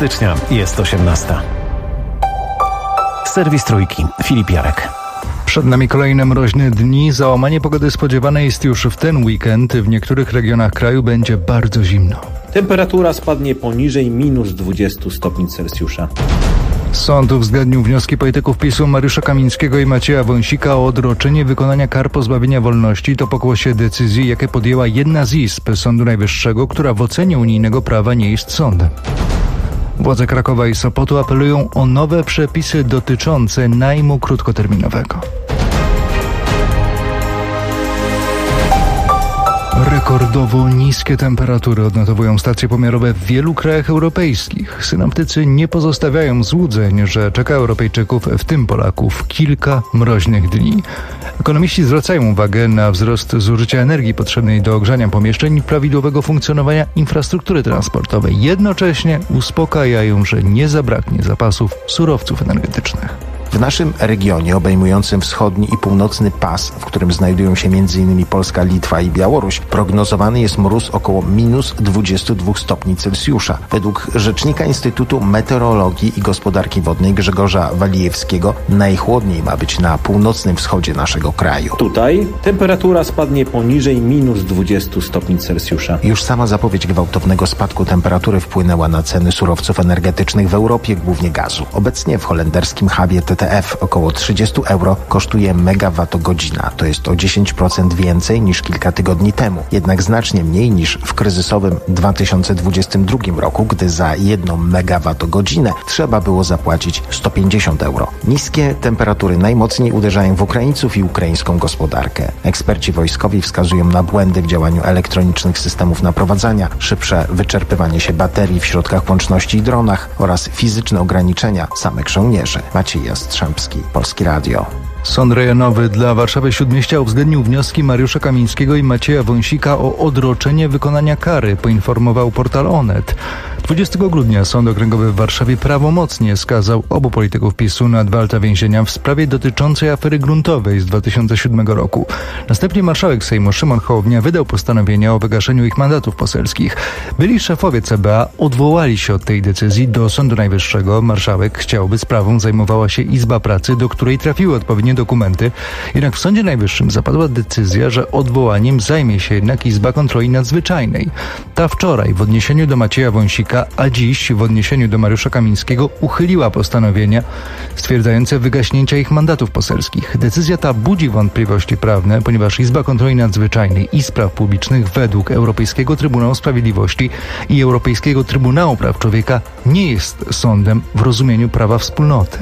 stycznia jest 18. Serwis Trójki. Filip Jarek. Przed nami kolejne mroźne dni. Załamanie pogody spodziewane jest już w ten weekend. W niektórych regionach kraju będzie bardzo zimno. Temperatura spadnie poniżej minus 20 stopni Celsjusza. Sąd uwzględnił wnioski polityków PiS-u Mariusza Kamińskiego i Macieja Wąsika o odroczenie wykonania kar pozbawienia wolności. To pokłosie decyzji, jakie podjęła jedna z izb Sądu Najwyższego, która w ocenie unijnego prawa nie jest sądem. Władze Krakowa i Sopotu apelują o nowe przepisy dotyczące najmu krótkoterminowego. Rekordowo niskie temperatury odnotowują stacje pomiarowe w wielu krajach europejskich. Synoptycy nie pozostawiają złudzeń, że czeka Europejczyków, w tym Polaków, kilka mroźnych dni. Ekonomiści zwracają uwagę na wzrost zużycia energii potrzebnej do ogrzania pomieszczeń i prawidłowego funkcjonowania infrastruktury transportowej. Jednocześnie uspokajają, że nie zabraknie zapasów surowców energetycznych. W naszym regionie obejmującym wschodni i północny pas, w którym znajdują się m.in. Polska, Litwa i Białoruś, prognozowany jest mróz około minus 22 stopni Celsjusza. Według rzecznika Instytutu Meteorologii i Gospodarki Wodnej Grzegorza Walijewskiego najchłodniej ma być na północnym wschodzie naszego kraju. Tutaj temperatura spadnie poniżej minus 20 stopni Celsjusza. Już sama zapowiedź gwałtownego spadku temperatury wpłynęła na ceny surowców energetycznych w Europie, głównie gazu. Obecnie w holenderskim hubie TTF około 30 euro kosztuje megawattogodzina. To jest o 10% więcej niż kilka tygodni temu. Jednak znacznie mniej niż w kryzysowym 2022 roku, gdy za 1 megawattogodzinę trzeba było zapłacić 150 euro. Niskie temperatury najmocniej uderzają w Ukraińców i ukraińską gospodarkę. Eksperci wojskowi wskazują na błędy w działaniu elektronicznych systemów naprowadzania, szybsze wyczerpywanie się baterii w środkach łączności i dronach oraz fizyczne ograniczenia samych żołnierzy. Maciej Jastrzębski, Polskie Radio. Sąd rejonowy dla Warszawy Śródmieścia uwzględnił wnioski Mariusza Kamińskiego i Macieja Wąsika o odroczenie wykonania kary, poinformował portal Onet. 20 grudnia Sąd Okręgowy w Warszawie prawomocnie skazał obu polityków PiS-u na 2 lata więzienia w sprawie dotyczącej afery gruntowej z 2007 roku. Następnie marszałek Sejmu Szymon Hołownia wydał postanowienia o wygaszeniu ich mandatów poselskich. Byli szefowie CBA odwołali się od tej decyzji do Sądu Najwyższego. Marszałek chciał, by sprawą zajmowała się Izba Pracy, do której trafiły odpowiednie dokumenty. Jednak w Sądzie Najwyższym zapadła decyzja, że odwołaniem zajmie się jednak Izba Kontroli Nadzwyczajnej. Ta wczoraj w odniesieniu do Macieja Wąsika, a dziś w odniesieniu do Mariusza Kamińskiego uchyliła postanowienia stwierdzające wygaśnięcia ich mandatów poselskich. Decyzja ta budzi wątpliwości prawne, ponieważ Izba Kontroli Nadzwyczajnej i Spraw Publicznych według Europejskiego Trybunału Sprawiedliwości i Europejskiego Trybunału Praw Człowieka nie jest sądem w rozumieniu prawa wspólnoty.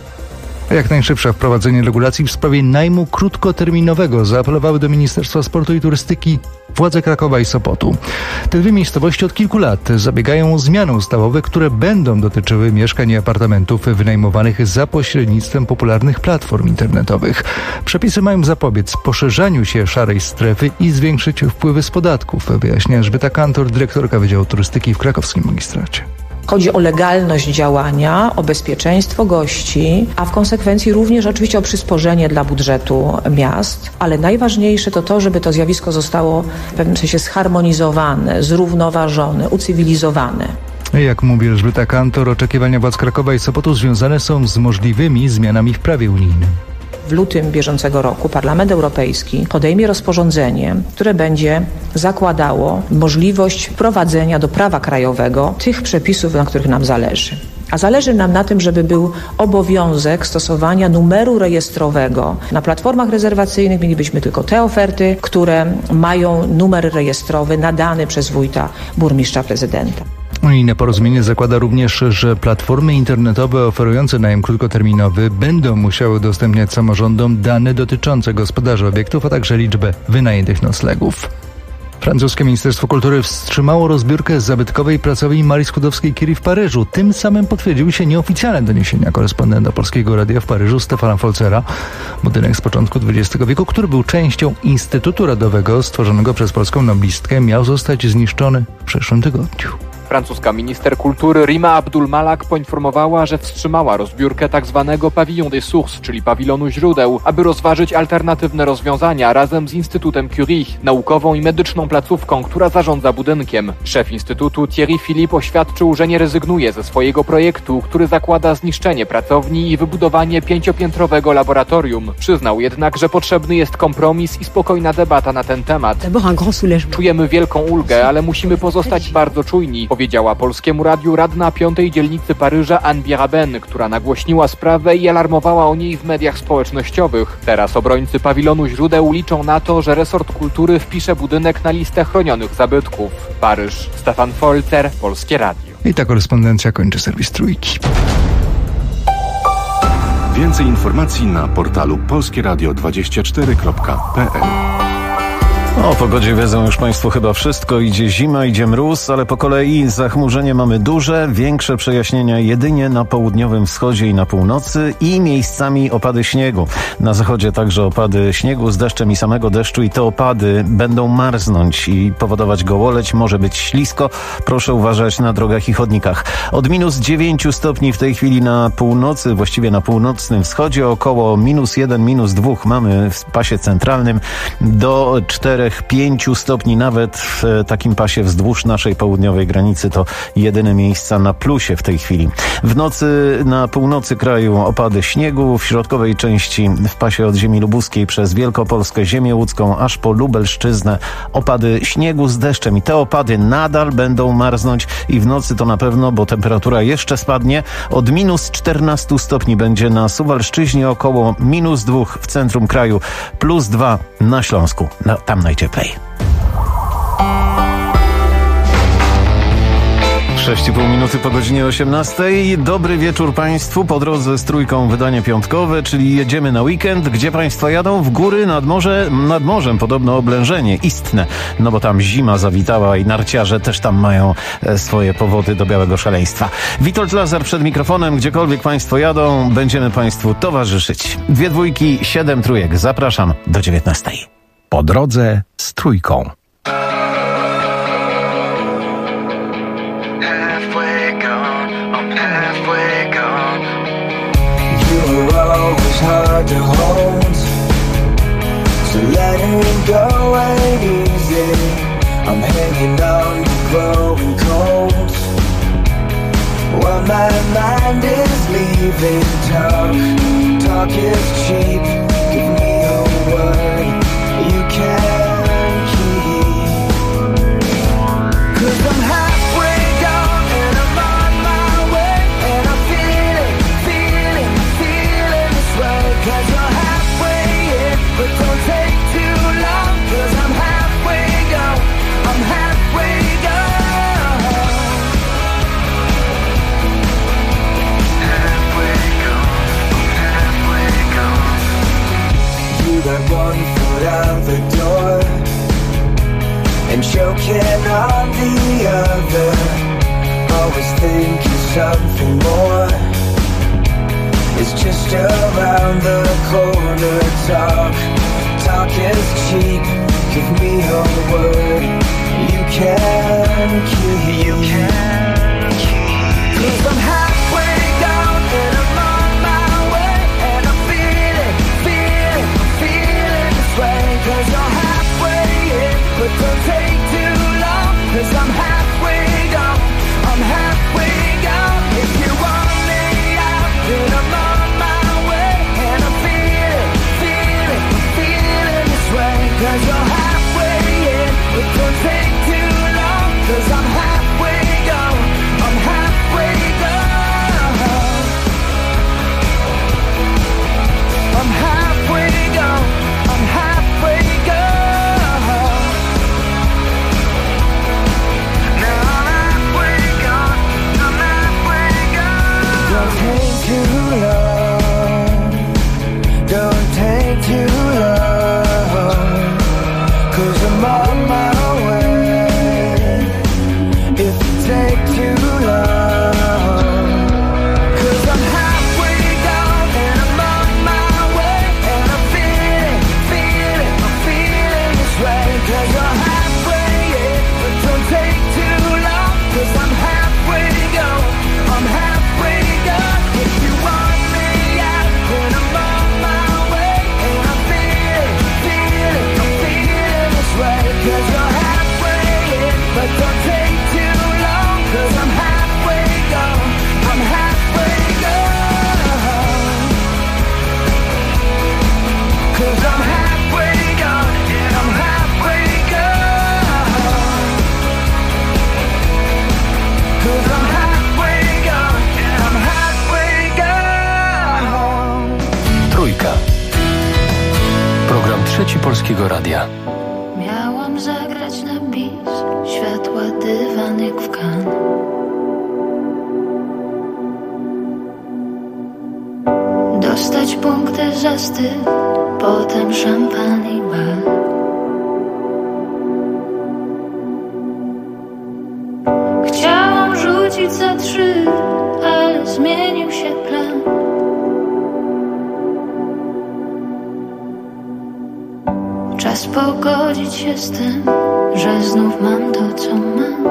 Jak najszybsze wprowadzenie regulacji w sprawie najmu krótkoterminowego zaapelowały do Ministerstwa Sportu i Turystyki władze Krakowa i Sopotu. Te dwie miejscowości od kilku lat zabiegają o zmiany ustawowe, które będą dotyczyły mieszkań i apartamentów wynajmowanych za pośrednictwem popularnych platform internetowych. Przepisy mają zapobiec poszerzaniu się szarej strefy i zwiększyć wpływy z podatków, wyjaśnia Elżbieta Kantor, dyrektorka Wydziału Turystyki w krakowskim magistracie. Chodzi o legalność działania, o bezpieczeństwo gości, a w konsekwencji również oczywiście o przysporzenie dla budżetu miast, ale najważniejsze to to, żeby to zjawisko zostało w pewnym sensie zharmonizowane, zrównoważone, ucywilizowane. Jak mówi Elżbieta Kantor, oczekiwania władz Krakowa i Sopotu związane są z możliwymi zmianami w prawie unijnym. W lutym bieżącego roku Parlament Europejski podejmie rozporządzenie, które będzie zakładało możliwość wprowadzenia do prawa krajowego tych przepisów, na których nam zależy. A zależy nam na tym, żeby był obowiązek stosowania numeru rejestrowego. Na platformach rezerwacyjnych mielibyśmy tylko te oferty, które mają numer rejestrowy nadany przez wójta, burmistrza, prezydenta. Unijne porozumienie zakłada również, że platformy internetowe oferujące najem krótkoterminowy będą musiały udostępniać samorządom dane dotyczące gospodarzy obiektów, a także liczbę wynajętych noclegów. Francuskie Ministerstwo Kultury wstrzymało rozbiórkę zabytkowej pracowni Marii Skłodowskiej-Curie w Paryżu. Tym samym potwierdziły się nieoficjalne doniesienia korespondenta Polskiego Radia w Paryżu Stefana Folzera. Budynek z początku XX wieku, który był częścią Instytutu Radowego stworzonego przez polską noblistkę, miał zostać zniszczony w przeszłym tygodniu. Francuska minister kultury Rima Abdul-Malak poinformowała, że wstrzymała rozbiórkę tzw. Pavillon des Sources, czyli pawilonu źródeł, aby rozważyć alternatywne rozwiązania razem z Instytutem Curie, naukową i medyczną placówką, która zarządza budynkiem. Szef Instytutu Thierry Philippe oświadczył, że nie rezygnuje ze swojego projektu, który zakłada zniszczenie pracowni i wybudowanie 5-piętrowego laboratorium. Przyznał jednak, że potrzebny jest kompromis i spokojna debata na ten temat. Czujemy wielką ulgę, ale musimy pozostać bardzo czujni, powiedziała Polskiemu Radiu radna 5. dzielnicy Paryża Anne Biraben, która nagłośniła sprawę i alarmowała o niej w mediach społecznościowych. Teraz obrońcy pawilonu źródeł liczą na to, że resort kultury wpisze budynek na listę chronionych zabytków. Paryż. Stefan Folzer, Polskie Radio. I ta korespondencja kończy serwis Trójki. Więcej informacji na portalu polskieradio24.pl. O pogodzie wiedzą już Państwo chyba wszystko. Idzie zima, idzie mróz, ale po kolei zachmurzenie mamy duże, większe przejaśnienia jedynie na południowym wschodzie i na północy i miejscami opady śniegu. Na zachodzie także opady śniegu z deszczem i samego deszczu i te opady będą marznąć i powodować gołoleć, może być ślisko. Proszę uważać na drogach i chodnikach. Od -9 stopni w tej chwili na północy, właściwie na północnym wschodzie, około -1, -2 mamy w pasie centralnym, do 4-5 stopni nawet w takim pasie wzdłuż naszej południowej granicy. To jedyne miejsca na plusie w tej chwili. W nocy na północy kraju opady śniegu, w środkowej części w pasie od ziemi lubuskiej przez Wielkopolskę, ziemię łódzką aż po Lubelszczyznę opady śniegu z deszczem i te opady nadal będą marznąć i w nocy to na pewno, bo temperatura jeszcze spadnie. Od -14 stopni będzie na Suwalszczyźnie, około -2 w centrum kraju, +2 na Śląsku. No, tam najcieplej. 6,5 minuty po godzinie 18. Dobry wieczór Państwu. Po drodze z Trójką wydanie piątkowe, czyli jedziemy na weekend. Gdzie Państwo jadą? W góry, nad morzem podobno oblężenie istne, no bo tam zima zawitała i narciarze też tam mają swoje powody do białego szaleństwa. Witold Lazar przed mikrofonem. Gdziekolwiek Państwo jadą, będziemy Państwu towarzyszyć. 2 dwójki, 7 trójek. Zapraszam do 19. Po drodze z Trójką. Hard to hold, so letting go ain't easy. I'm hanging on to growing cold. While my mind is leaving, talk is cheap. Give me your word you can keep. 'Cause I'm halfway gone and I'm on my way, and I'm feeling this way. 'Cause you're halfway in, but don't take too long. 'Cause I'm halfway gone, I'm halfway gone. Halfway gone, halfway gone. You got one foot out the door and choking on the other. Always thinking something more is just around the corner. Talk is cheap. Give me your word you can keep. 'Cause I'm halfway gone and I'm on my way, and I'm feeling this way. 'Cause you're halfway in, but don't take too long. 'Cause I'm halfway gone, I'm halfway gone. If you want me out, then I'm on my way, and I'm feeling this way. 'Cause you're halfway in, but don't take too long. 'Cause I'm halfway gone, I'm halfway Polskiego Radia. Miałam zagrać na bis, światła dywan jak w Cannes. Dostać punkty za styl, potem szampan i bal. Chciałam rzucić za 3, ale zmienił się plan. Czas pogodzić się z tym, że znów mam to, co mam.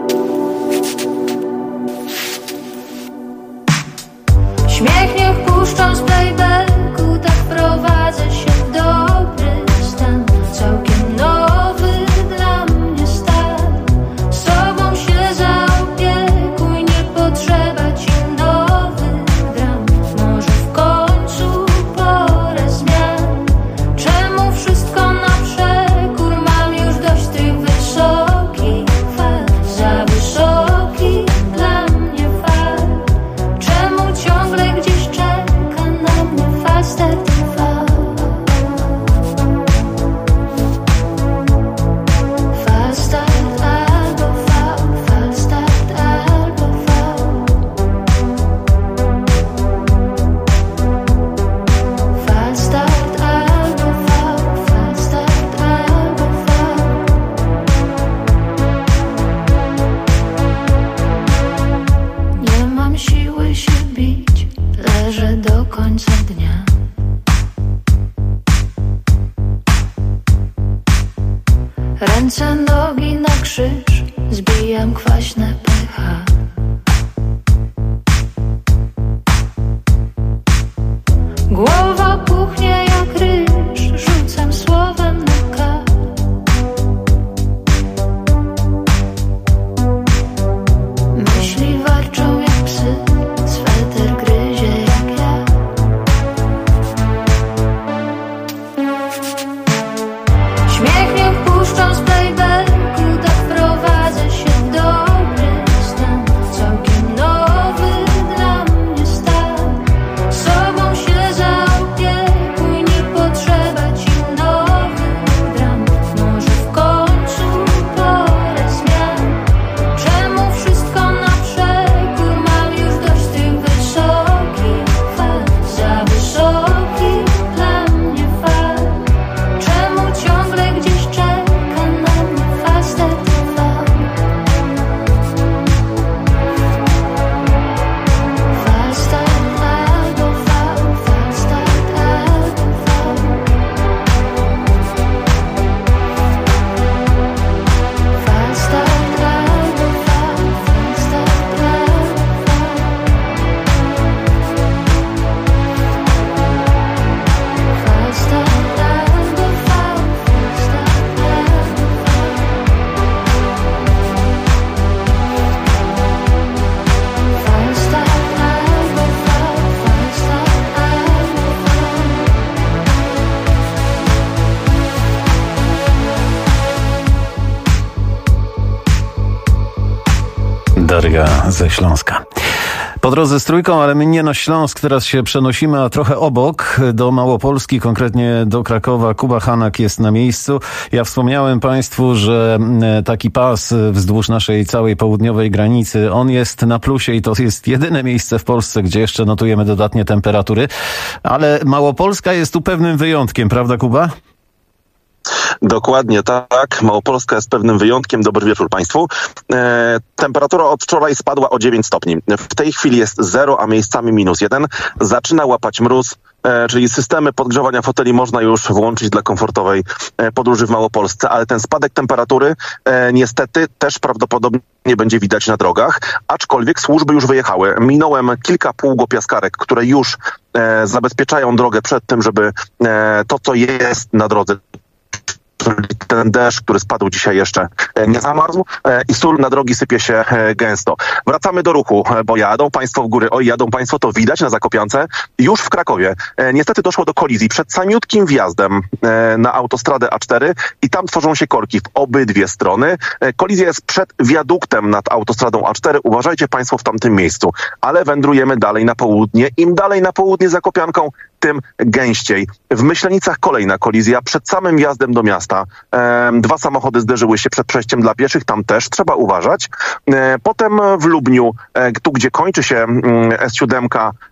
Śmiech niech puszczą z playbacku, tak prowadzę się w dobry stan. Całkiem nowy dla mnie start. Sobą się zaopiekuj, nie potrzeba ci nowych dram. Może w końcu pora zmian. Czemu wszystko na przekór? Mam już dość tych wysokich fal. Za wysoki dla mnie fal. Czemu ciągle gdzieś czeka na mnie fal start i fal. Fal start albo fal, fal start albo fal. Fal start albo fal, fal start albo fal. Nie mam siły się bić, leżę do końca dnia. Ręce, nogi na krzyż, zbijam kwaśne pH. Głowa puchnie jak ryż, rzucam słowem na K. Myśli warczą jak psy, sweter gryzie jak ja. Śmiech niech puszczą z playbacku, tak prowadzę się w dobry stan. Całkiem nowy dla mnie start. Sobą się zaopiekuj, nie potrzeba ci nowych dram. Może w końcu pora zmian. Czemu wszystko na przekór? Mam już dość tych wysokich fal. Za wysoki dla mnie fal. Czemu ciągle gdzieś czeka na mnie fal start i fal. Fal start albo fal, fal start albo fal. Fal start albo fal, fal start albo fal. Fal start albo fal, fal start albo fal. Fal start albo fal, fal start albo fal. Daria ze Śląska. Po drodze z Trójką, ale my nie na Śląsk, teraz się przenosimy, a trochę obok, do Małopolski, konkretnie do Krakowa. Kuba Hanak jest na miejscu. Ja wspomniałem Państwu, że taki pas wzdłuż naszej całej południowej granicy, on jest na plusie i to jest jedyne miejsce w Polsce, gdzie jeszcze notujemy dodatnie temperatury. Ale Małopolska jest tu pewnym wyjątkiem, prawda Kuba? Dokładnie tak. Małopolska jest pewnym wyjątkiem. Dobry wieczór Państwu. Temperatura od wczoraj spadła o 9 stopni. W tej chwili jest 0, a miejscami -1. Zaczyna łapać mróz, czyli systemy podgrzewania foteli można już włączyć dla komfortowej podróży w Małopolsce, ale ten spadek temperatury niestety też prawdopodobnie będzie widać na drogach, aczkolwiek służby już wyjechały. Minąłem kilka pługopiaskarek, które już zabezpieczają drogę przed tym, żeby to, co jest na drodze, ten deszcz, który spadł dzisiaj, jeszcze nie zamarzł i sól na drogi sypie się gęsto. Wracamy do ruchu, bo jadą Państwo w góry. Oj, jadą Państwo, to widać na Zakopiance. Już w Krakowie niestety doszło do kolizji przed samiutkim wjazdem na autostradę A4 i tam tworzą się korki w obydwie strony. Kolizja jest przed wiaduktem nad autostradą A4. Uważajcie Państwo w tamtym miejscu. Ale wędrujemy dalej na południe. Im dalej na południe Zakopianką, tym gęściej. W Myślenicach kolejna kolizja przed samym wjazdem do miasta. 2 samochody zderzyły się przed przejściem dla pieszych, tam też trzeba uważać. Potem w Lubniu, tu gdzie kończy się S7,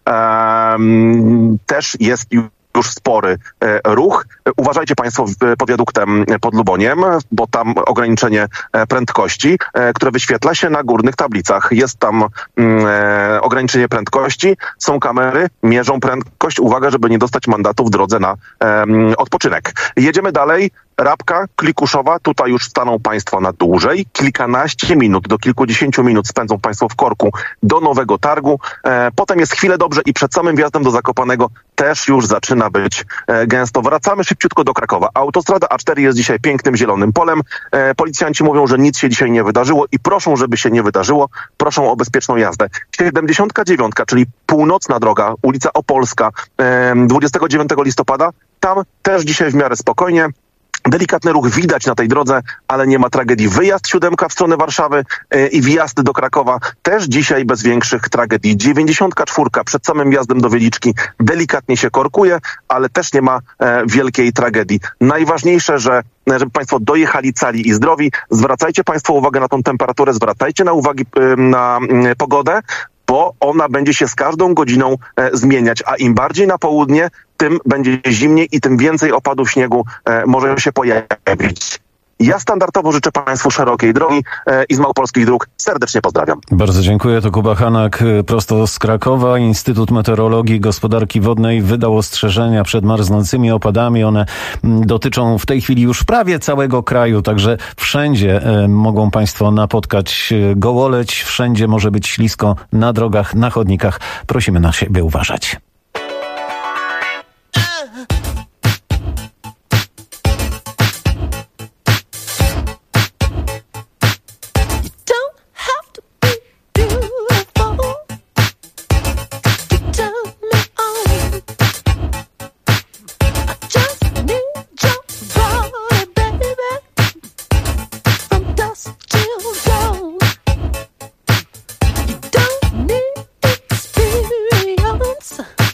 też jest już spory ruch. Uważajcie Państwo pod wiaduktem pod Luboniem, bo tam ograniczenie prędkości, które wyświetla się na górnych tablicach. Jest tam ograniczenie prędkości, są kamery, mierzą prędkość. Uwaga, żeby nie dostać mandatu w drodze na odpoczynek. Jedziemy dalej. Rabka, Klikuszowa, tutaj już staną Państwo na dłużej. Kilkanaście minut do kilkudziesięciu minut spędzą Państwo w korku do Nowego Targu. Potem jest chwilę dobrze i przed samym wjazdem do Zakopanego też już zaczyna być gęsto. Wracamy szybciutko do Krakowa. Autostrada A4 jest dzisiaj pięknym zielonym polem. Policjanci mówią, że nic się dzisiaj nie wydarzyło i proszą, żeby się nie wydarzyło. Proszą o bezpieczną jazdę. 79, czyli północna droga, ulica Opolska, 29 listopada. Tam też dzisiaj w miarę spokojnie. Delikatny ruch widać na tej drodze, ale nie ma tragedii. Wyjazd 7 w stronę Warszawy i wjazd do Krakowa też dzisiaj bez większych tragedii. 94 przed samym wjazdem do Wieliczki delikatnie się korkuje, ale też nie ma wielkiej tragedii. Najważniejsze, żeby Państwo dojechali cali i zdrowi. Zwracajcie Państwo uwagę na tą temperaturę, zwracajcie na pogodę, bo ona będzie się z każdą godziną zmieniać, a im bardziej na południe, tym będzie zimniej i tym więcej opadów śniegu może się pojawić. Ja standardowo życzę Państwu szerokiej drogi i z Małopolskich Dróg serdecznie pozdrawiam. Bardzo dziękuję. To Kuba Hanak prosto z Krakowa. Instytut Meteorologii i Gospodarki Wodnej wydał ostrzeżenia przed marznącymi opadami. One dotyczą w tej chwili już prawie całego kraju, także wszędzie mogą Państwo napotkać gołoleć, wszędzie może być ślisko na drogach, na chodnikach. Prosimy na siebie uważać. Experience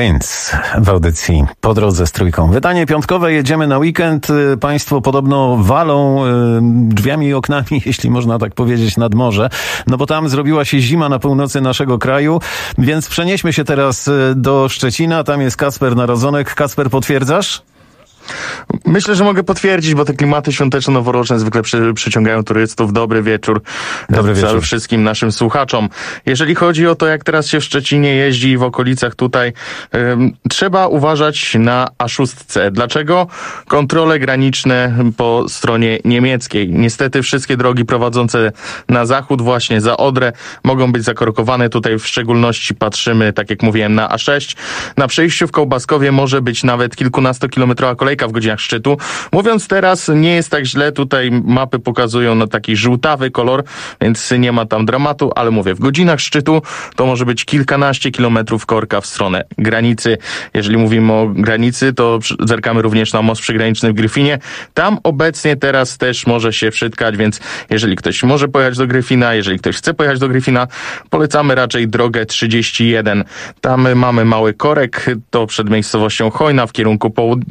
Prince w audycji Po drodze z Trójką. Wydanie piątkowe, jedziemy na weekend. Państwo podobno walą drzwiami i oknami, jeśli można tak powiedzieć, nad morze. No bo tam zrobiła się zima na północy naszego kraju, więc przenieśmy się teraz do Szczecina. Tam jest Kacper Narodzonek. Kacper, potwierdzasz? Myślę, że mogę potwierdzić, bo te klimaty świąteczno-noworoczne zwykle przyciągają turystów. Dobry wieczór. Dobry wieczór wszystkim naszym słuchaczom. Jeżeli chodzi o to, jak teraz się w Szczecinie jeździ i w okolicach tutaj, trzeba uważać na A6. Dlaczego? Kontrole graniczne po stronie niemieckiej. Niestety wszystkie drogi prowadzące na zachód, właśnie za Odrę, mogą być zakorkowane. Tutaj w szczególności patrzymy, tak jak mówiłem, na A6. Na przejściu w Kołbaskowie może być nawet kilkunastokilometrowa kolejka w godzinach szczytu. Mówiąc teraz, nie jest tak źle. Tutaj mapy pokazują na taki żółtawy kolor, więc nie ma tam dramatu, ale mówię, w godzinach szczytu to może być kilkanaście kilometrów korka w stronę granicy. Jeżeli mówimy o granicy, to zerkamy również na most przygraniczny w Gryfinie. Tam obecnie teraz też może się przytkać, więc jeżeli ktoś może pojechać do Gryfina, jeżeli ktoś chce pojechać do Gryfina, polecamy raczej drogę 31. Tam mamy mały korek, to przed miejscowością Chojna w kierunku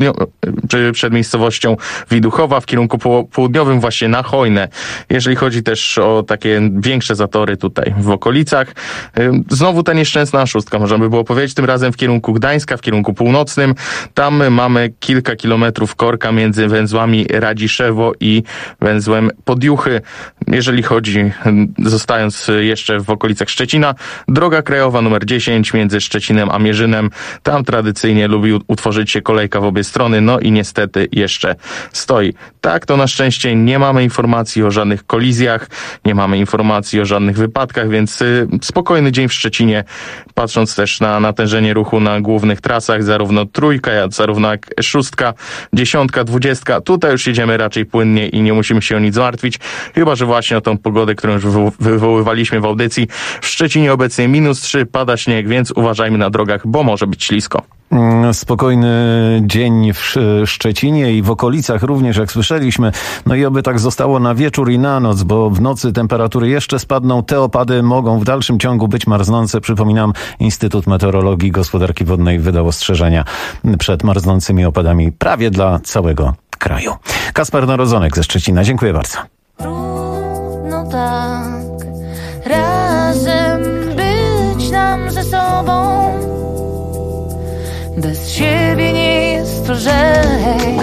czy przed miejscowością Widuchowa w kierunku południowym właśnie na Chojnę. Jeżeli chodzi też o takie większe zatory tutaj w okolicach, znowu ta nieszczęsna A6, można by było powiedzieć, tym razem w kierunku Gdańska, w kierunku północnym. Tam mamy kilka kilometrów korka między węzłami Radziszewo i węzłem Podjuchy. Jeżeli chodzi, zostając jeszcze w okolicach Szczecina, droga krajowa numer 10 między Szczecinem a Mierzynem. Tam tradycyjnie lubi utworzyć się kolejka w obie strony, no i niestety jeszcze stoi. Tak, to na szczęście nie mamy informacji o żadnych kolizjach, nie mamy informacji o żadnych wypadkach, więc spokojny dzień w Szczecinie, patrząc też na natężenie ruchu na głównych trasach, zarówno trójka, zarówno jak 6, 10, 20. Tutaj już jedziemy raczej płynnie i nie musimy się o nic martwić, chyba że właśnie o tą pogodę, którą już wywoływaliśmy w audycji. W Szczecinie obecnie -3, pada śnieg, więc uważajmy na drogach, bo może być ślisko. Spokojny dzień w Szczecinie i w okolicach również, jak słyszeliśmy. No i oby tak zostało na wieczór i na noc, bo w nocy temperatury jeszcze spadną. Te opady mogą w dalszym ciągu być marznące. Przypominam, Instytut Meteorologii i Gospodarki Wodnej wydał ostrzeżenia przed marznącymi opadami prawie dla całego kraju. Kacper Narodzonek ze Szczecina. Dziękuję bardzo. Trudno tak razem być nam ze sobą. Bez siebie nie jest lżej.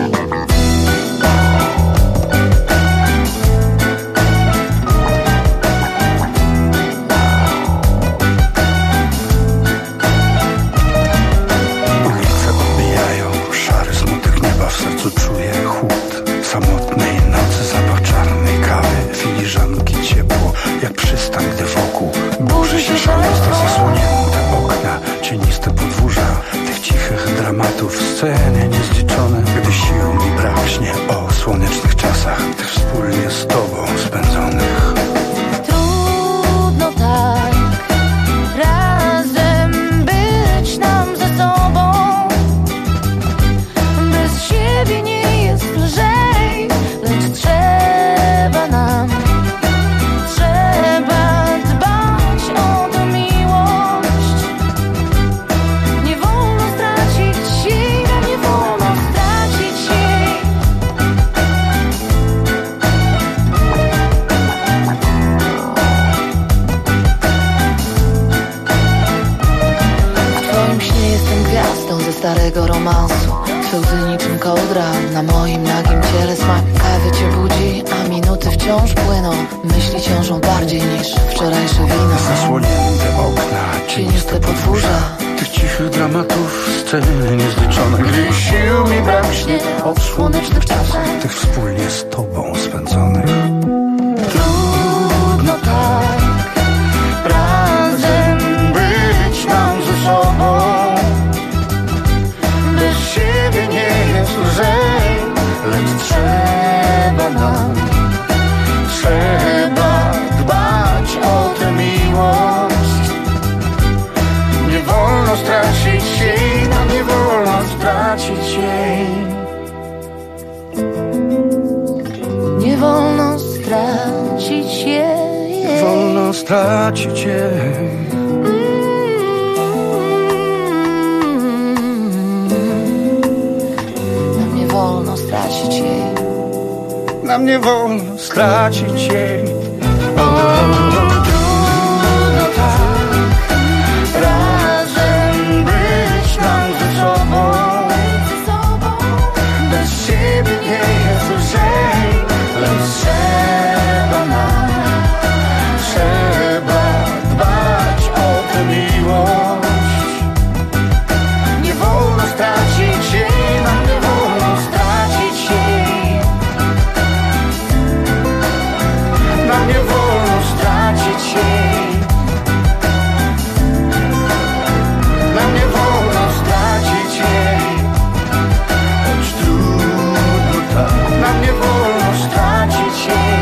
Ulice odbijają szary smutek nieba, w sercu czuję chłód samotnej nocy, zapach czarnej kawy, filiżanki, ciepło jak przystań, gdy wokół burzy się szaleństwo, zasłonięte okna, cieniste podwórza tych cichych dramatów, sceny niezliczone. Gdy sił mi braknie o słonecznych czasach, tych wspólnie z tobą spędzonych. Trudno tak razem być nam ze sobą. Bez siebie nie jest lżej, lecz trzeba nam, trzeba dbać o tę miłość. Nie wolno stracić jej, nam nie wolno stracić jej. W twoim śnie jestem gwiazdą ze starego romansu. Twe łzy niczym kołdra na moim nagim ciele. Smak kawy cię budzi, a minuty wciąż płyną. Myśli ciążą bardziej niż wczorajsze wino. Zasłonięte okna, cieniste podwórza tych cichych dramatów, sceny niezliczone. Gdy sił mi braknie od słonecznych czasach, tych wspólnie z tobą spędzonych. Trudno tak razem być nam ze sobą. Bez siebie nie jest lżej, lecz trzeba nam, trzeba dbać o tę miłość. Nie wolno stracić jej, nam nie wolno stracić jej. Nie wolno stracić jej. Nie wolno stracić jej. stracić jej. Nam nie wolno stracić jej. Trudno tak razem być nam ze sobą. Bez ciebie nie jest lżej, lecz trzeba nam, trzeba dbać o tę miłość. Nie wolno stracić jej, nam nie wolno stracić jej. Nam nie wolno stracić jej. Nam nie wolno stracić jej. Choć trudno tak, nam nie wolno stracić jej.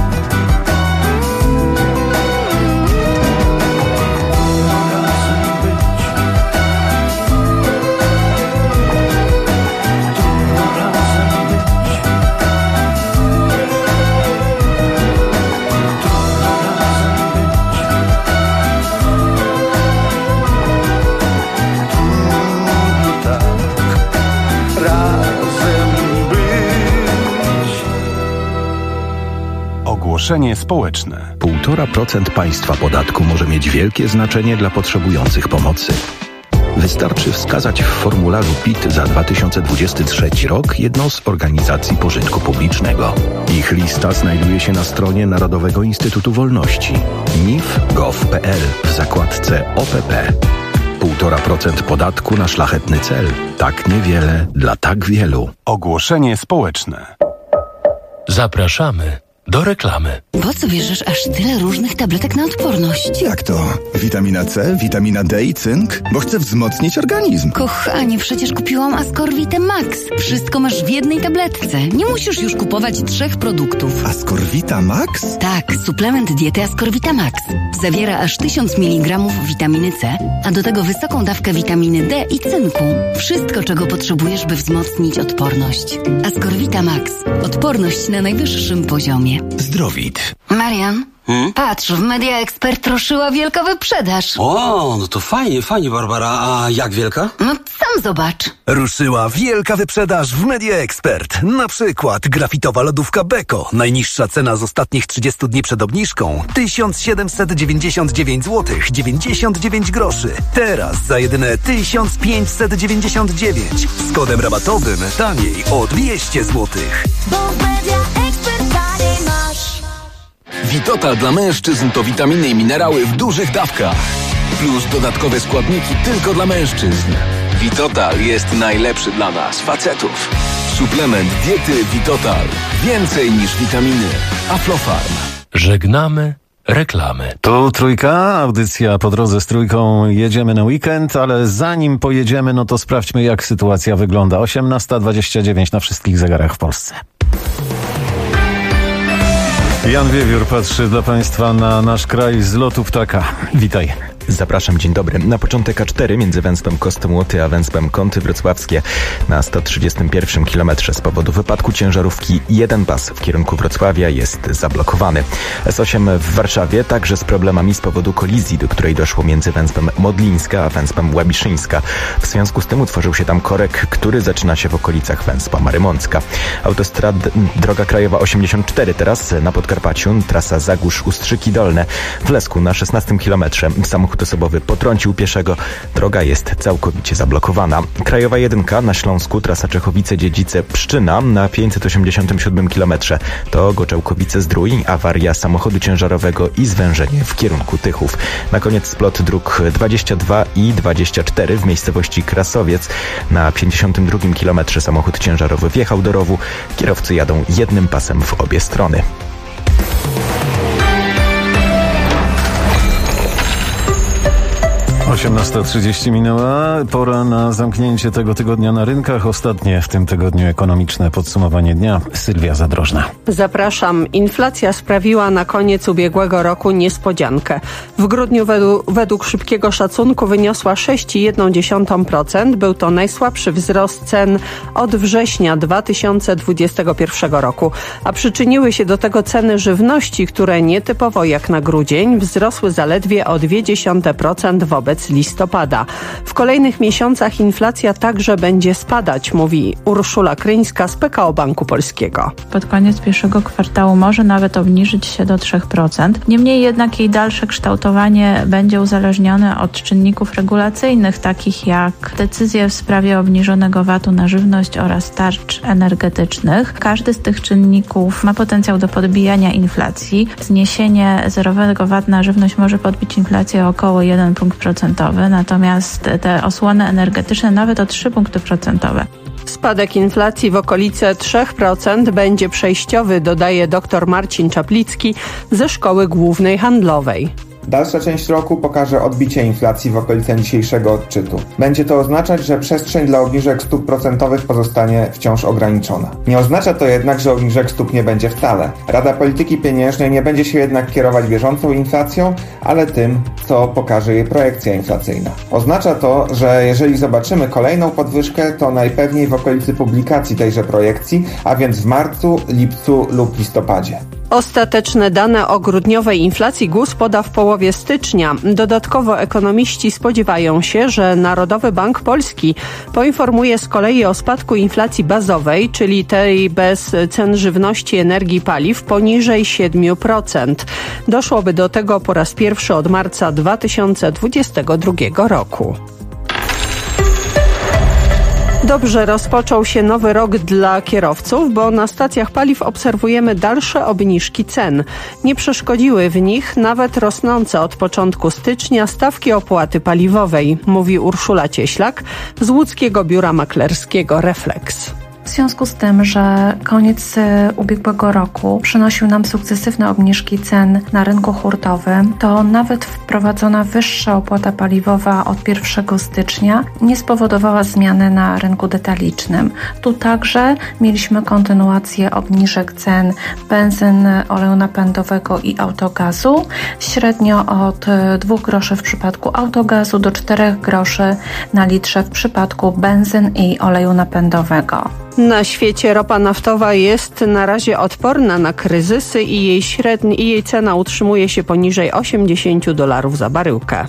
Ogłoszenie społeczne. 1,5% państwa podatku może mieć wielkie znaczenie dla potrzebujących pomocy. Wystarczy wskazać w formularzu PIT za 2023 rok jedną z organizacji pożytku publicznego. Ich lista znajduje się na stronie Narodowego Instytutu Wolności nif.gov.pl w zakładce OPP. 1,5% podatku na szlachetny cel. Tak niewiele dla tak wielu. Ogłoszenie społeczne. Zapraszamy do reklamy. Po co bierzesz aż tyle różnych tabletek na odporność? Jak to? Witamina C, witamina D i cynk? Bo chcę wzmocnić organizm. Kochanie, przecież kupiłam Ascorvitę Max. Wszystko masz w jednej tabletce. Nie musisz już kupować 3 produktów. Ascorvita Max? Tak, suplement diety Ascorvita Max. Zawiera aż 1000 mg witaminy C, a do tego wysoką dawkę witaminy D i cynku. Wszystko, czego potrzebujesz, by wzmocnić odporność. Ascorvita Max. Odporność na najwyższym poziomie. Zdrowit. Marian, patrz, w Media Expert ruszyła wielka wyprzedaż. O, no to fajnie, Barbara. A jak wielka? No sam zobacz. Ruszyła wielka wyprzedaż w Media Expert. Na przykład grafitowa lodówka Beko. Najniższa cena z ostatnich 30 dni przed obniżką 1799 zł 99 groszy. Teraz za jedyne 1599. Z kodem rabatowym taniej o 200 zł. Bo w Media Expert taniej masz. Vitotal dla mężczyzn to witaminy i minerały w dużych dawkach. Plus dodatkowe składniki tylko dla mężczyzn. Vitotal jest najlepszy dla nas, facetów. Suplement diety Vitotal. Więcej niż witaminy. Aflofarm. Żegnamy reklamy. Tu Trójka, audycja Po drodze z Trójką. Jedziemy na weekend, ale zanim pojedziemy, no to sprawdźmy, jak sytuacja wygląda. 18:29 na wszystkich zegarach w Polsce. Jan Wiewiór patrzy dla Państwa na nasz kraj z lotu ptaka. Witaj. Zapraszam, dzień dobry. Na początek A4 między Węspem Kostomłoty a Węspem Kąty Wrocławskie na 131 kilometrze z powodu wypadku ciężarówki jeden pas w kierunku Wrocławia jest zablokowany. S8 w Warszawie także z problemami z powodu kolizji, do której doszło między Węspem Modlińska a Węspem Łabiszyńska. W związku z tym utworzył się tam korek, który zaczyna się w okolicach Węspa Marymącka. Droga krajowa 84 teraz na Podkarpaciu, trasa Zagórz-Ustrzyki Dolne. W Lesku na 16 kilometrze samochód osobowy potrącił pieszego. Droga jest całkowicie zablokowana. Krajowa 1 na Śląsku, trasa Czechowice-Dziedzice-Pszczyna na 587 km. To Goczałkowice-Zdrój, awaria samochodu ciężarowego i zwężenie w kierunku Tychów. Na koniec splot dróg 22 i 24 w miejscowości Krasowiec. Na 52 km samochód ciężarowy wjechał do rowu. Kierowcy jadą jednym pasem w obie strony. 18:30 minęła. Pora na zamknięcie tego tygodnia na rynkach. Ostatnie w tym tygodniu ekonomiczne podsumowanie dnia. Sylwia Zadrożna. Zapraszam. Inflacja sprawiła na koniec ubiegłego roku niespodziankę. W grudniu według szybkiego szacunku wyniosła 6,1%. Był to najsłabszy wzrost cen od września 2021 roku. A przyczyniły się do tego ceny żywności, które nietypowo jak na grudzień wzrosły zaledwie o 0,2% wobec koniec listopada. W kolejnych miesiącach inflacja także będzie spadać, mówi Urszula Kryńska z PKO Banku Polskiego. Pod koniec pierwszego kwartału może nawet obniżyć się do 3%. Niemniej jednak jej dalsze kształtowanie będzie uzależnione od czynników regulacyjnych, takich jak decyzje w sprawie obniżonego VAT-u na żywność oraz tarcz energetycznych. Każdy z tych czynników ma potencjał do podbijania inflacji. Zniesienie zerowego VAT na żywność może podbić inflację o około 1 punkt procentowy, natomiast te osłony energetyczne nawet o 3 punkty procentowe. Spadek inflacji w okolice 3% będzie przejściowy, dodaje dr Marcin Czaplicki ze Szkoły Głównej Handlowej. Dalsza część roku pokaże odbicie inflacji w okolicach dzisiejszego odczytu. Będzie to oznaczać, że przestrzeń dla obniżek stóp procentowych pozostanie wciąż ograniczona. Nie oznacza to jednak, że obniżek stóp nie będzie wcale. Rada Polityki Pieniężnej nie będzie się jednak kierować bieżącą inflacją, ale tym, co pokaże jej projekcja inflacyjna. Oznacza to, że jeżeli zobaczymy kolejną podwyżkę, to najpewniej w okolicy publikacji tejże projekcji, a więc w marcu, lipcu lub listopadzie. Ostateczne dane o grudniowej inflacji GUS poda w połowie stycznia. Dodatkowo ekonomiści spodziewają się, że Narodowy Bank Polski poinformuje z kolei o spadku inflacji bazowej, czyli tej bez cen żywności, energii i paliw, poniżej 7%. Doszłoby do tego po raz pierwszy od marca 2022 roku. Dobrze rozpoczął się nowy rok dla kierowców, bo na stacjach paliw obserwujemy dalsze obniżki cen. Nie przeszkodziły w nich nawet rosnące od początku stycznia stawki opłaty paliwowej, mówi Urszula Cieślak z łódzkiego biura maklerskiego Reflex. W związku z tym, że koniec ubiegłego roku przynosił nam sukcesywne obniżki cen na rynku hurtowym, to nawet wprowadzona wyższa opłata paliwowa od 1 stycznia nie spowodowała zmiany na rynku detalicznym. Tu także mieliśmy kontynuację obniżek cen benzyn, oleju napędowego i autogazu, średnio od 2 groszy w przypadku autogazu do 4 groszy na litrze w przypadku benzyn i oleju napędowego. Na świecie ropa naftowa jest na razie odporna na kryzysy i jej cena utrzymuje się poniżej $80 za baryłkę.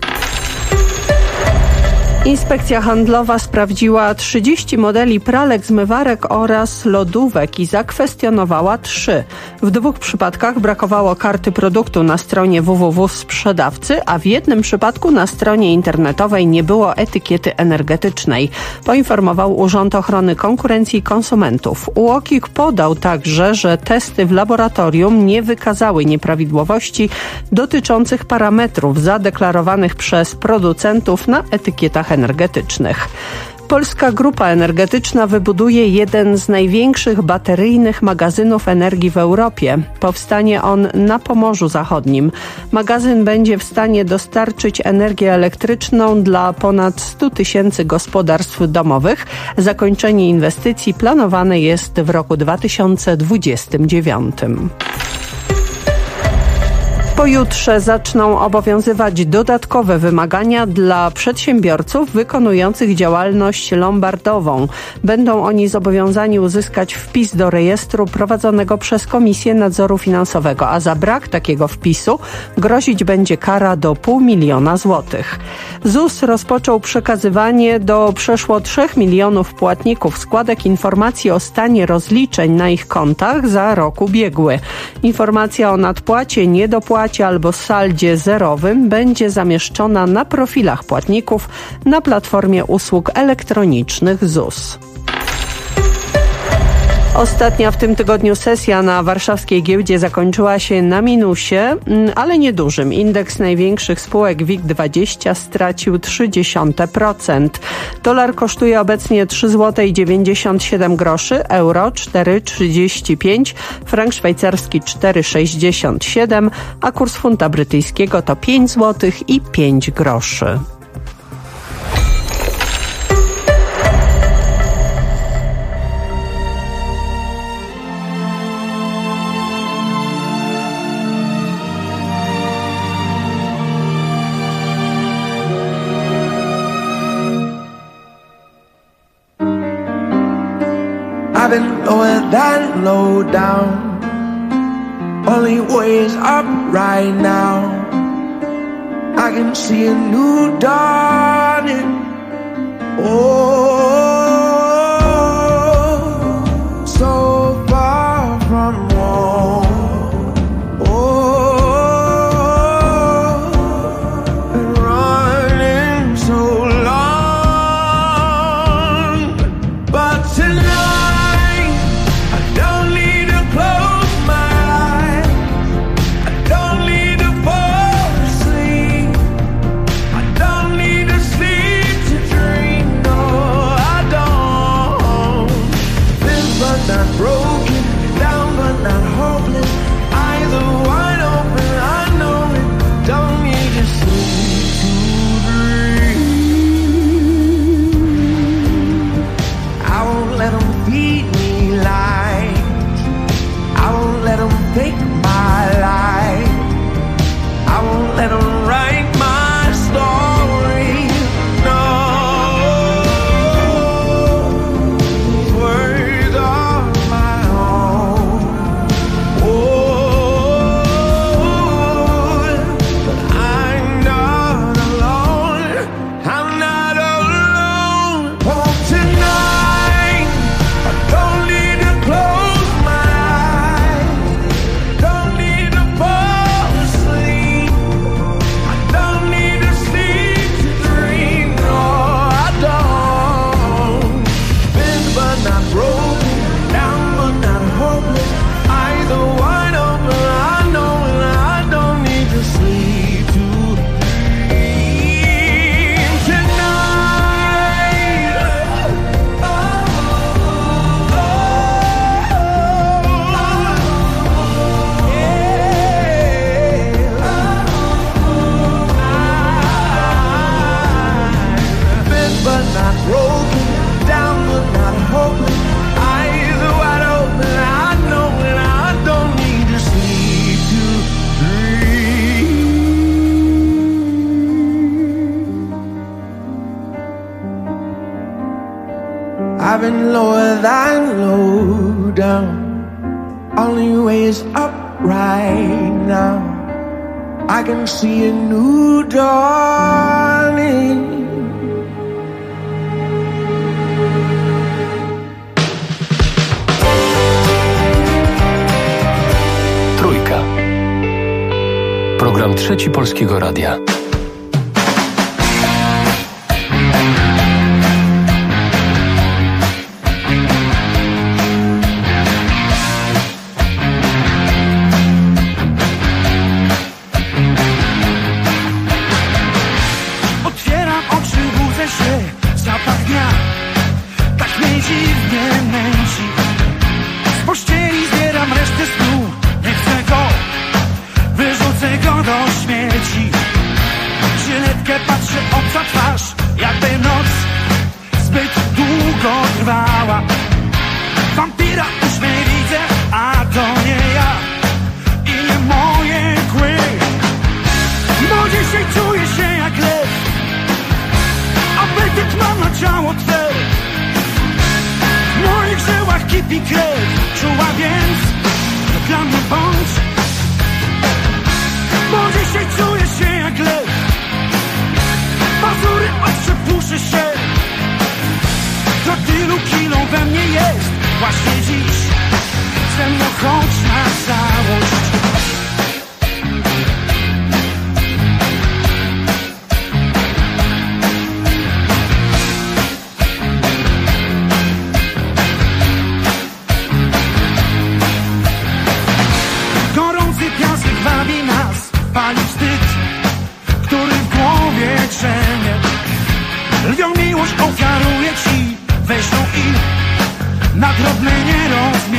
Inspekcja handlowa sprawdziła 30 modeli pralek, zmywarek oraz lodówek i zakwestionowała 3. W 2 przypadkach brakowało karty produktu na stronie www sprzedawcy, a w jednym przypadku na stronie internetowej nie było etykiety energetycznej, poinformował Urząd Ochrony Konkurencji i Konsumentów. UOKiK podał także, że testy w laboratorium nie wykazały nieprawidłowości dotyczących parametrów zadeklarowanych przez producentów na etykietach energetycznych. Polska Grupa Energetyczna wybuduje jeden z największych bateryjnych magazynów energii w Europie. Powstanie on na Pomorzu Zachodnim. Magazyn będzie w stanie dostarczyć energię elektryczną dla ponad 100 000 gospodarstw domowych. Zakończenie inwestycji planowane jest w roku 2029. Pojutrze zaczną obowiązywać dodatkowe wymagania dla przedsiębiorców wykonujących działalność lombardową. Będą oni zobowiązani uzyskać wpis do rejestru prowadzonego przez Komisję Nadzoru Finansowego, a za brak takiego wpisu grozić będzie kara do 500 000 złotych. ZUS rozpoczął przekazywanie do przeszło 3 milionów płatników składek informacji o stanie rozliczeń na ich kontach za rok ubiegły. Informacja o nadpłacie, niedopłacie albo saldzie zerowym będzie zamieszczona na profilach płatników na platformie usług elektronicznych ZUS. Ostatnia w tym tygodniu sesja na warszawskiej giełdzie zakończyła się na minusie, ale niedużym. Indeks największych spółek WIG20 stracił 0,3%. Dolar kosztuje obecnie 3,97 zł, euro 4,35, frank szwajcarski 4,67, a kurs funta brytyjskiego to 5 zł i 5 groszy. I've been lower than low down. Only way is up right now. I can see a new dawning. Oh, so far from home. Oh, been running so long, but tonight I don't need to close my eyes. I don't need to fall asleep. I don't need to sleep to dream. No, I don't. Thin but not broken, down but not hopeless. Eyes are wide open, I know it. Don't need to sleep to dream. I won't let them feed me lies. I won't let them fake my life. I won't let them write my story. No, these words are my own. Oh, but I'm not alone. I'm not alone. Oh, tonight I don't need to close my eyes. Don't need to fall asleep. I don't need to sleep to dream. No, I don't. Bent but not broken, down but not hopeless. Eyes are wide open, I know, and I don't need to sleep to dream tonight. Bent but not broken, down but not hopeless. Eyes are wide open, I know, and I don't need to sleep to dream. I've been lower than low down. Only way is up right now. I can see a new dawning. Trójka. Program Trzeci Polskiego Radia. Otwieram oczy, budzę się, zapach dnia tak mnie dziwnie nęci. Z pościeli zbieram resztę snu, nie chcę go, wyrzucę go do śmieci. W żyletkę patrzę, obca twarz, jakby noc zbyt długo trwała. Wampira już nie widzę, a to nie ja i nie moje kły. Bo dzisiaj czuję się jak lew, apetyt mam na ciało twe. W moich żyłach kipi krew, czuła więc to dla mnie bądź. Bo dzisiaj czuję się jak lew, pazury ostrze puszy się. To tylu kilo we mnie jest, właśnie dziś ze mną chodź na całość. Gorący piasek wabi nas, pali wstyd, który w głowie drzemie. Lwią miłość ofiaruję ci, weź ją i na drobne nie rozmawiaj.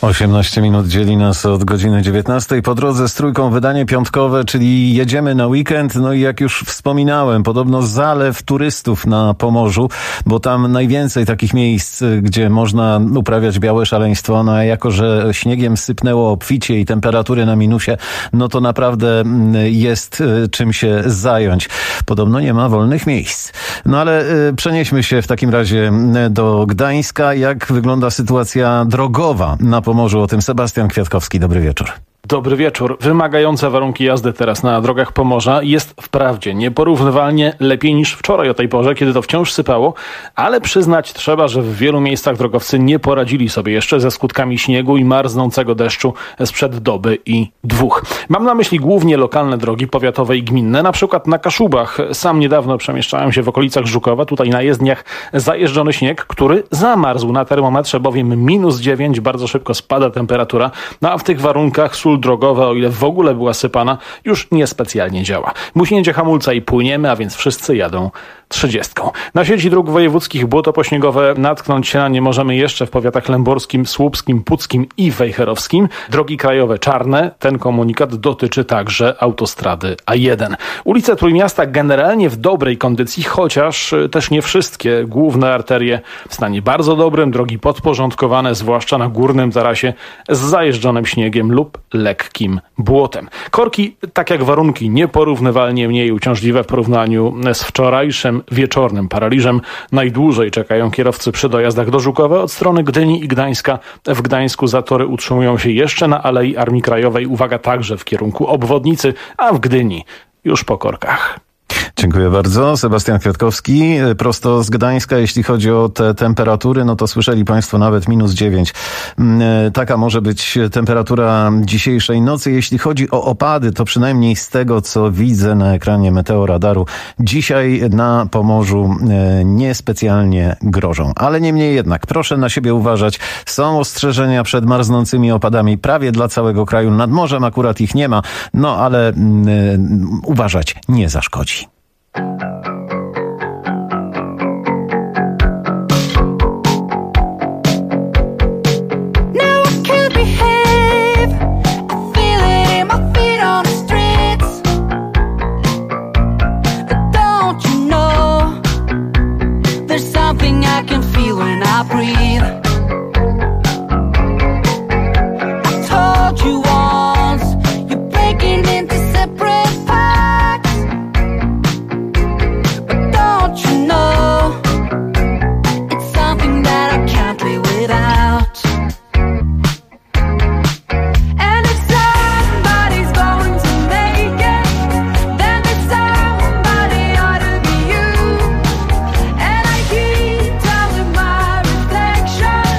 18 minut dzieli nas od godziny 19. Po drodze z Trójką wydanie piątkowe, czyli jedziemy na weekend. No i jak już wspominałem, podobno zalew turystów na Pomorzu, bo tam najwięcej takich miejsc, gdzie można uprawiać białe szaleństwo. No a jako, że śniegiem sypnęło obficie i temperatury na minusie, no to naprawdę jest czym się zająć. Podobno nie ma wolnych miejsc. No ale przenieśmy się w takim razie do Gdańska. Jak wygląda sytuacja drogowa na Pomorzu? O tym Sebastian Kwiatkowski. Dobry wieczór. Dobry wieczór. Wymagające warunki jazdy teraz na drogach Pomorza jest wprawdzie nieporównywalnie lepiej niż wczoraj o tej porze, kiedy to wciąż sypało, ale przyznać trzeba, że w wielu miejscach drogowcy nie poradzili sobie jeszcze ze skutkami śniegu i marznącego deszczu sprzed doby i dwóch. Mam na myśli głównie lokalne drogi powiatowe i gminne, na przykład na Kaszubach. Sam niedawno przemieszczałem się w okolicach Żukowa, tutaj na jezdniach zajeżdżony śnieg, który zamarzł na termometrze, bowiem -9, bardzo szybko spada temperatura, no a w tych warunkach sól drogowa, o ile w ogóle była sypana, już niespecjalnie działa. Muśnięcie hamulca i płyniemy, a więc wszyscy jadą 30. Na sieci dróg wojewódzkich błoto pośniegowe natknąć się na nie możemy jeszcze w powiatach lęborskim, słupskim, puckim i wejherowskim. Drogi krajowe czarne. Ten komunikat dotyczy także autostrady A1. Ulice Trójmiasta generalnie w dobrej kondycji, chociaż też nie wszystkie. Główne arterie w stanie bardzo dobrym, drogi podporządkowane, zwłaszcza na górnym tarasie z zajeżdżonym śniegiem lub lekkim błotem. Korki, tak jak warunki, nieporównywalnie mniej uciążliwe w porównaniu z wczorajszym wieczornym paraliżem. Najdłużej czekają kierowcy przy dojazdach do Żukowa od strony Gdyni i Gdańska. W Gdańsku zatory utrzymują się jeszcze na Alei Armii Krajowej. Uwaga, także w kierunku obwodnicy, a w Gdyni już po korkach. Dziękuję bardzo. Sebastian Kwiatkowski, prosto z Gdańska. Jeśli chodzi o te temperatury, no to słyszeli Państwo nawet -9. Taka może być temperatura dzisiejszej nocy. Jeśli chodzi o opady, to przynajmniej z tego, co widzę na ekranie meteoradaru, dzisiaj na Pomorzu niespecjalnie grożą. Ale niemniej jednak, proszę na siebie uważać. Są ostrzeżenia przed marznącymi opadami prawie dla całego kraju. Nad morzem akurat ich nie ma, no ale uważać nie zaszkodzi. Reflection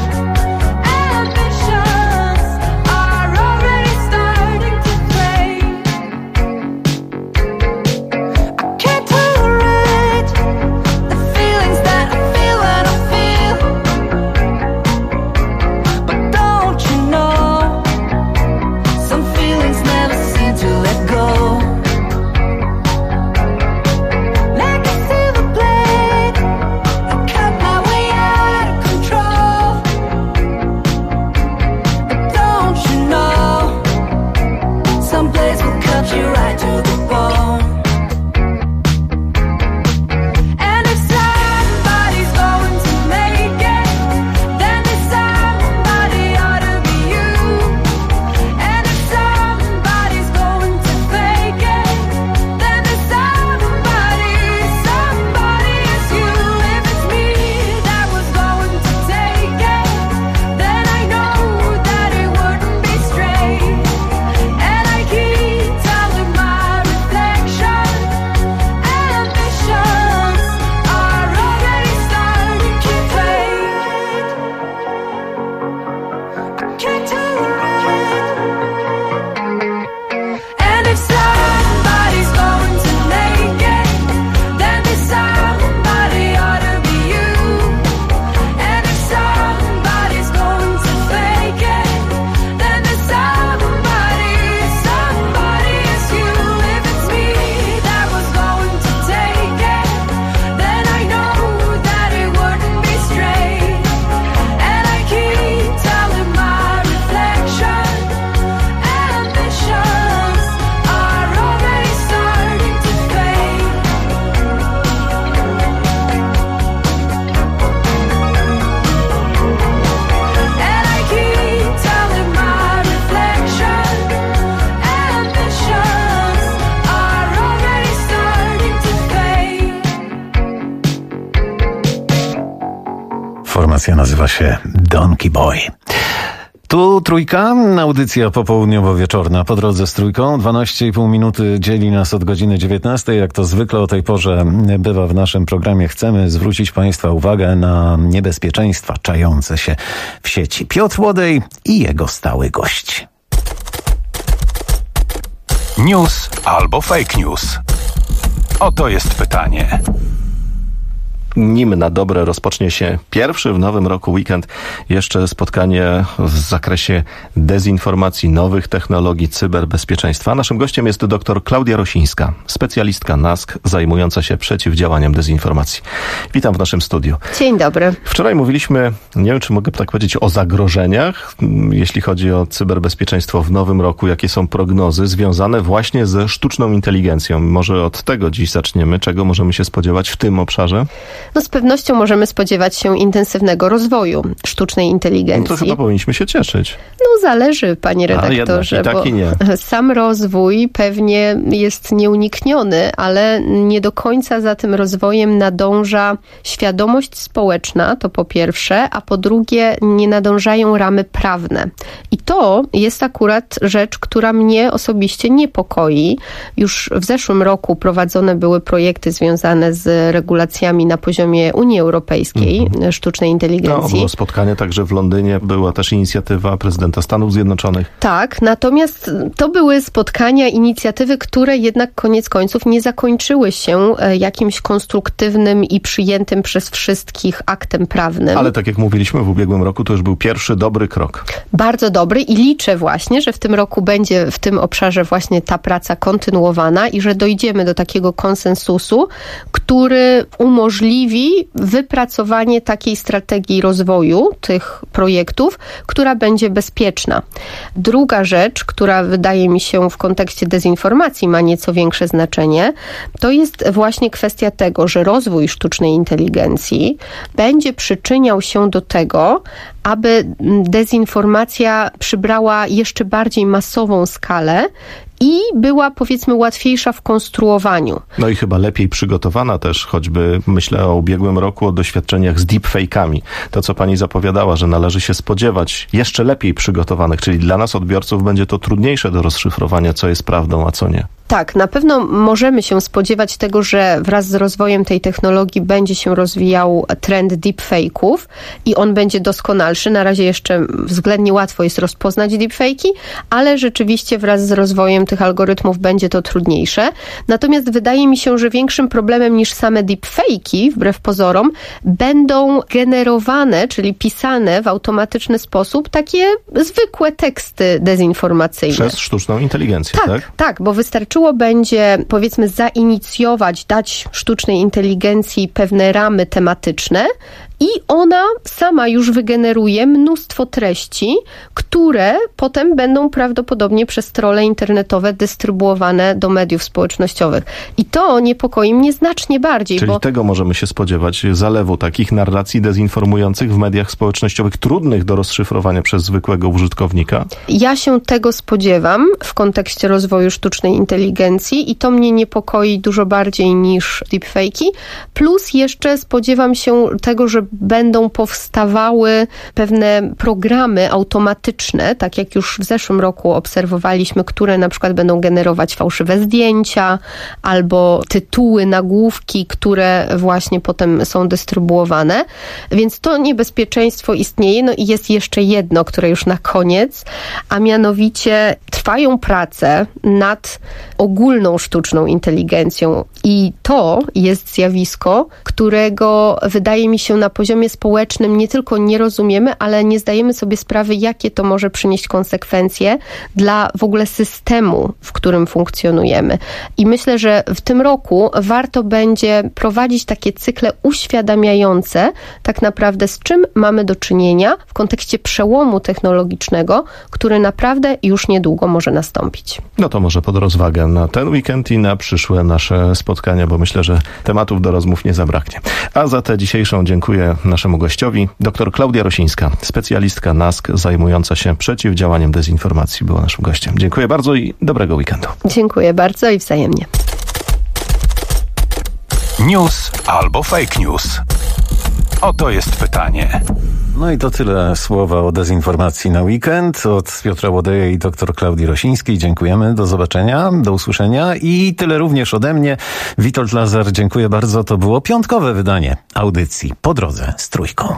Formacja nazywa się Donkey Boy. Tu Trójka, audycja popołudniowo-wieczorna po drodze z Trójką. 12,5 minuty dzieli nas od godziny 19. Jak to zwykle o tej porze bywa w naszym programie, chcemy zwrócić Państwa uwagę na niebezpieczeństwa czające się w sieci. Piotr Łodej i jego stały gość. News albo fake news? Oto jest pytanie. Nim na dobre rozpocznie się pierwszy w nowym roku weekend, jeszcze spotkanie w zakresie dezinformacji, nowych technologii, cyberbezpieczeństwa. Naszym gościem jest dr Klaudia Rosińska, specjalistka NASK zajmująca się przeciwdziałaniem dezinformacji. Witam w naszym studiu. Dzień dobry. Wczoraj mówiliśmy, nie wiem czy mogę tak powiedzieć, o zagrożeniach, jeśli chodzi o cyberbezpieczeństwo w nowym roku. Jakie są prognozy związane właśnie ze sztuczną inteligencją? Może od tego dziś zaczniemy. Czego możemy się spodziewać w tym obszarze? No z pewnością możemy spodziewać się intensywnego rozwoju sztucznej inteligencji. No to chyba powinniśmy się cieszyć. No zależy, panie redaktorze, jednak, i tak, i nie. Sam rozwój pewnie jest nieunikniony, ale nie do końca za tym rozwojem nadąża świadomość społeczna, to po pierwsze, a po drugie nie nadążają ramy prawne. I to jest akurat rzecz, która mnie osobiście niepokoi. Już w zeszłym roku prowadzone były projekty związane z regulacjami na poziomie Unii Europejskiej, sztucznej inteligencji. No, było spotkanie także w Londynie, była też inicjatywa prezydenta Stanów Zjednoczonych. Tak, natomiast to były spotkania, inicjatywy, które jednak koniec końców nie zakończyły się jakimś konstruktywnym i przyjętym przez wszystkich aktem prawnym. Ale tak jak mówiliśmy w ubiegłym roku, to już był pierwszy dobry krok. Bardzo dobry i liczę właśnie, że w tym roku będzie w tym obszarze właśnie ta praca kontynuowana i że dojdziemy do takiego konsensusu, który umożliwi wypracowanie takiej strategii rozwoju tych projektów, która będzie bezpieczna. Druga rzecz, która wydaje mi się w kontekście dezinformacji ma nieco większe znaczenie, to jest właśnie kwestia tego, że rozwój sztucznej inteligencji będzie przyczyniał się do tego, aby dezinformacja przybrała jeszcze bardziej masową skalę i była, powiedzmy, łatwiejsza w konstruowaniu. No i chyba lepiej przygotowana też, choćby myślę o ubiegłym roku, o doświadczeniach z deepfake'ami. To, co pani zapowiadała, że należy się spodziewać jeszcze lepiej przygotowanych, czyli dla nas, odbiorców, będzie to trudniejsze do rozszyfrowania, co jest prawdą, a co nie. Tak, na pewno możemy się spodziewać tego, że wraz z rozwojem tej technologii będzie się rozwijał trend deepfake'ów i on będzie doskonalszy. Na razie jeszcze względnie łatwo jest rozpoznać deepfake'i, ale rzeczywiście wraz z rozwojem tych algorytmów będzie to trudniejsze. Natomiast wydaje mi się, że większym problemem niż same deepfake'i, wbrew pozorom, będą generowane, czyli pisane w automatyczny sposób takie zwykłe teksty dezinformacyjne. Przez sztuczną inteligencję, tak? Tak, bo wystarczyło będzie, powiedzmy, zainicjować, dać sztucznej inteligencji pewne ramy tematyczne i ona sama już wygeneruje mnóstwo treści, które potem będą prawdopodobnie przez trolle internetowe dystrybuowane do mediów społecznościowych. I to niepokoi mnie znacznie bardziej. Czyli tego możemy się spodziewać, zalewu takich narracji dezinformujących w mediach społecznościowych, trudnych do rozszyfrowania przez zwykłego użytkownika? Ja się tego spodziewam w kontekście rozwoju sztucznej inteligencji i to mnie niepokoi dużo bardziej niż deepfake'i. Plus jeszcze spodziewam się tego, że będą powstawały pewne programy automatyczne, tak jak już w zeszłym roku obserwowaliśmy, które na przykład będą generować fałszywe zdjęcia albo tytuły, nagłówki, które właśnie potem są dystrybuowane. Więc to niebezpieczeństwo istnieje. No i jest jeszcze jedno, które już na koniec, a mianowicie trwają prace nad ogólną sztuczną inteligencją i to jest zjawisko, którego wydaje mi się na poziomie społecznym nie tylko nie rozumiemy, ale nie zdajemy sobie sprawy, jakie to może przynieść konsekwencje dla w ogóle systemu, w którym funkcjonujemy. I myślę, że w tym roku warto będzie prowadzić takie cykle uświadamiające tak naprawdę, z czym mamy do czynienia w kontekście przełomu technologicznego, który naprawdę już niedługo może nastąpić. No to może pod rozwagę na ten weekend i na przyszłe nasze spotkania, bo myślę, że tematów do rozmów nie zabraknie. A za tę dzisiejszą dziękuję naszemu gościowi. Dr Klaudia Rosińska, specjalistka NASK zajmująca się przeciwdziałaniem dezinformacji, była naszym gościem. Dziękuję bardzo i dobrego weekendu. Dziękuję bardzo i wzajemnie. News albo fake news. Oto jest pytanie. No i to tyle słowa o dezinformacji na weekend. Od Piotra Łodeja i dr Klaudii Rosińskiej dziękujemy. Do zobaczenia, do usłyszenia. I tyle również ode mnie. Witold Lazar, dziękuję bardzo. To było piątkowe wydanie audycji Po drodze z Trójką.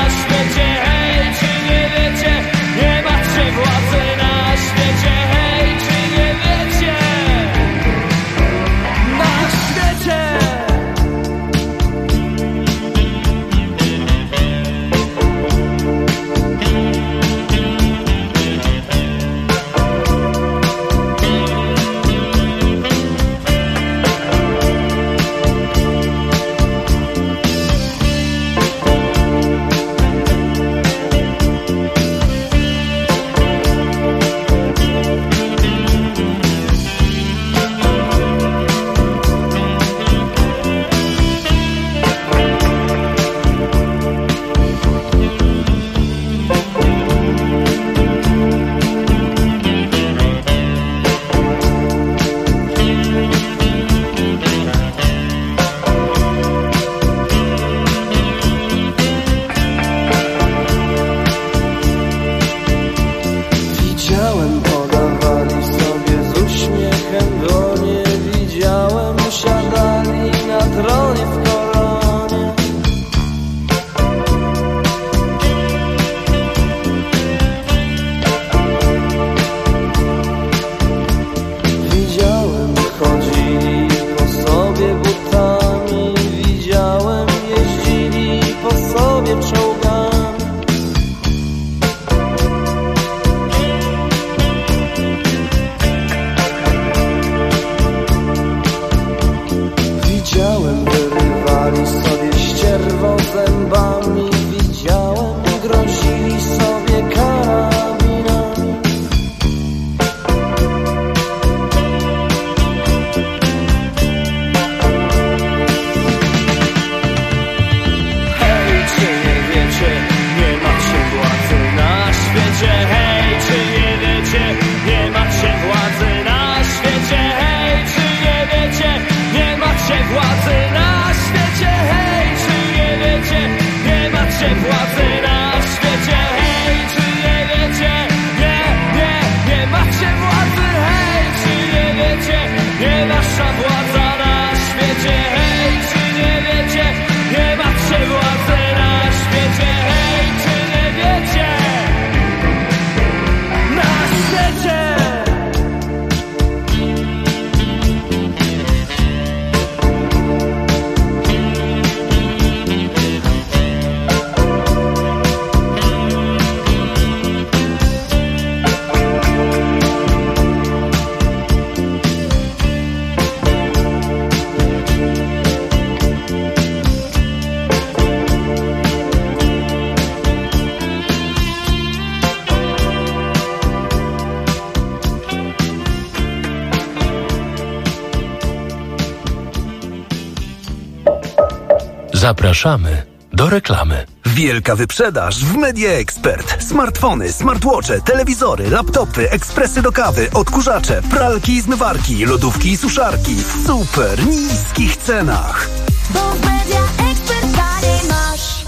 Hej, Zapraszamy do reklamy. Wielka wyprzedaż w Media Expert. Smartfony, smartwatche, telewizory, laptopy, ekspresy do kawy, odkurzacze, pralki i zmywarki, lodówki i suszarki w super niskich cenach. Bo w Media Expert taniej masz.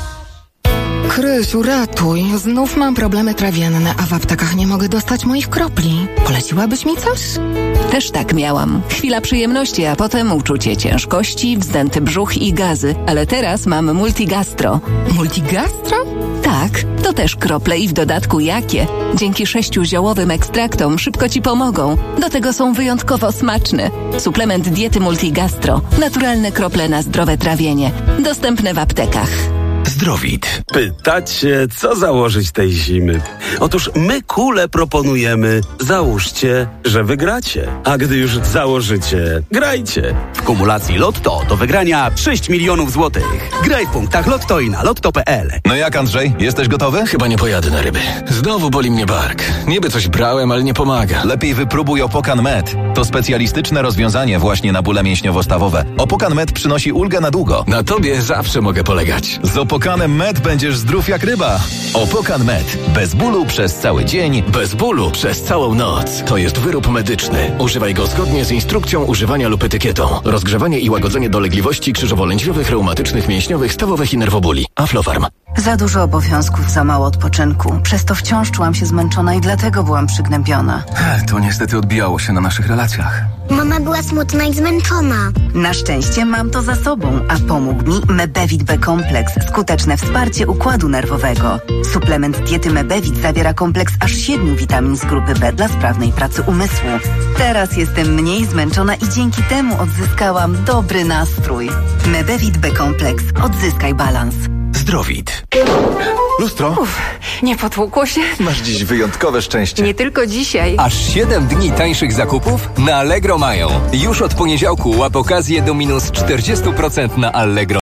Krysiu, ratuj. Znów mam problemy trawienne, a w aptekach nie mogę dostać moich kropli. Poleciłabyś mi coś? Też tak miałam. Chwila przyjemności, a potem uczucie ciężkości, wzdęty brzuch i gazy. Ale teraz mam Multigastro. Multigastro? Tak, to też krople i w dodatku jakie. Dzięki 6 ziołowym ekstraktom szybko Ci pomogą. Do tego są wyjątkowo smaczne. Suplement diety Multigastro. Naturalne krople na zdrowe trawienie. Dostępne w aptekach. Zdrowit. Pytacie, co założyć tej zimy? Otóż my kule proponujemy. Załóżcie, że wygracie. A gdy już założycie, grajcie. W kumulacji Lotto do wygrania 6 milionów złotych. Graj w punktach Lotto i na lotto.pl. No jak, Andrzej? Jesteś gotowy? Chyba nie pojadę na ryby. Znowu boli mnie bark. Niby coś brałem, ale nie pomaga. Lepiej wypróbuj Opokan Med. To specjalistyczne rozwiązanie właśnie na bóle mięśniowo-stawowe. Opokan Med przynosi ulgę na długo. Na tobie zawsze mogę polegać. Z Opokanem Med będziesz zdrów jak ryba. Opokan Med. Bez bólu przez cały dzień. Bez bólu przez całą noc. To jest wyrób medyczny. Używaj go zgodnie z instrukcją używania lub etykietą. Rozgrzewanie i łagodzenie dolegliwości krzyżowo-lędźwiowych, reumatycznych, mięśniowych, stawowych i nerwobóli. Aflofarm. Za dużo obowiązków, za mało odpoczynku. Przez to wciąż czułam się zmęczona i dlatego byłam przygnębiona. To niestety odbijało się na naszych relacjach. Mama była smutna i zmęczona. Na szczęście mam to za sobą, a pomógł mi Mebevit B-kompleks. Skuteczne wsparcie układu nerwowego. Suplement diety Mebevit zawiera kompleks aż 7 witamin z grupy B dla sprawnej pracy umysłu. Teraz jestem mniej zmęczona i dzięki temu odzyskałam dobry nastrój. Mebevit B-kompleks. Odzyskaj balans. Zdrowit. Lustro? Nie potłukło się? Masz dziś wyjątkowe szczęście. Nie tylko dzisiaj. Aż 7 dni tańszych zakupów na Allegro mają. Już od poniedziałku łap okazję do minus 40% na Allegro.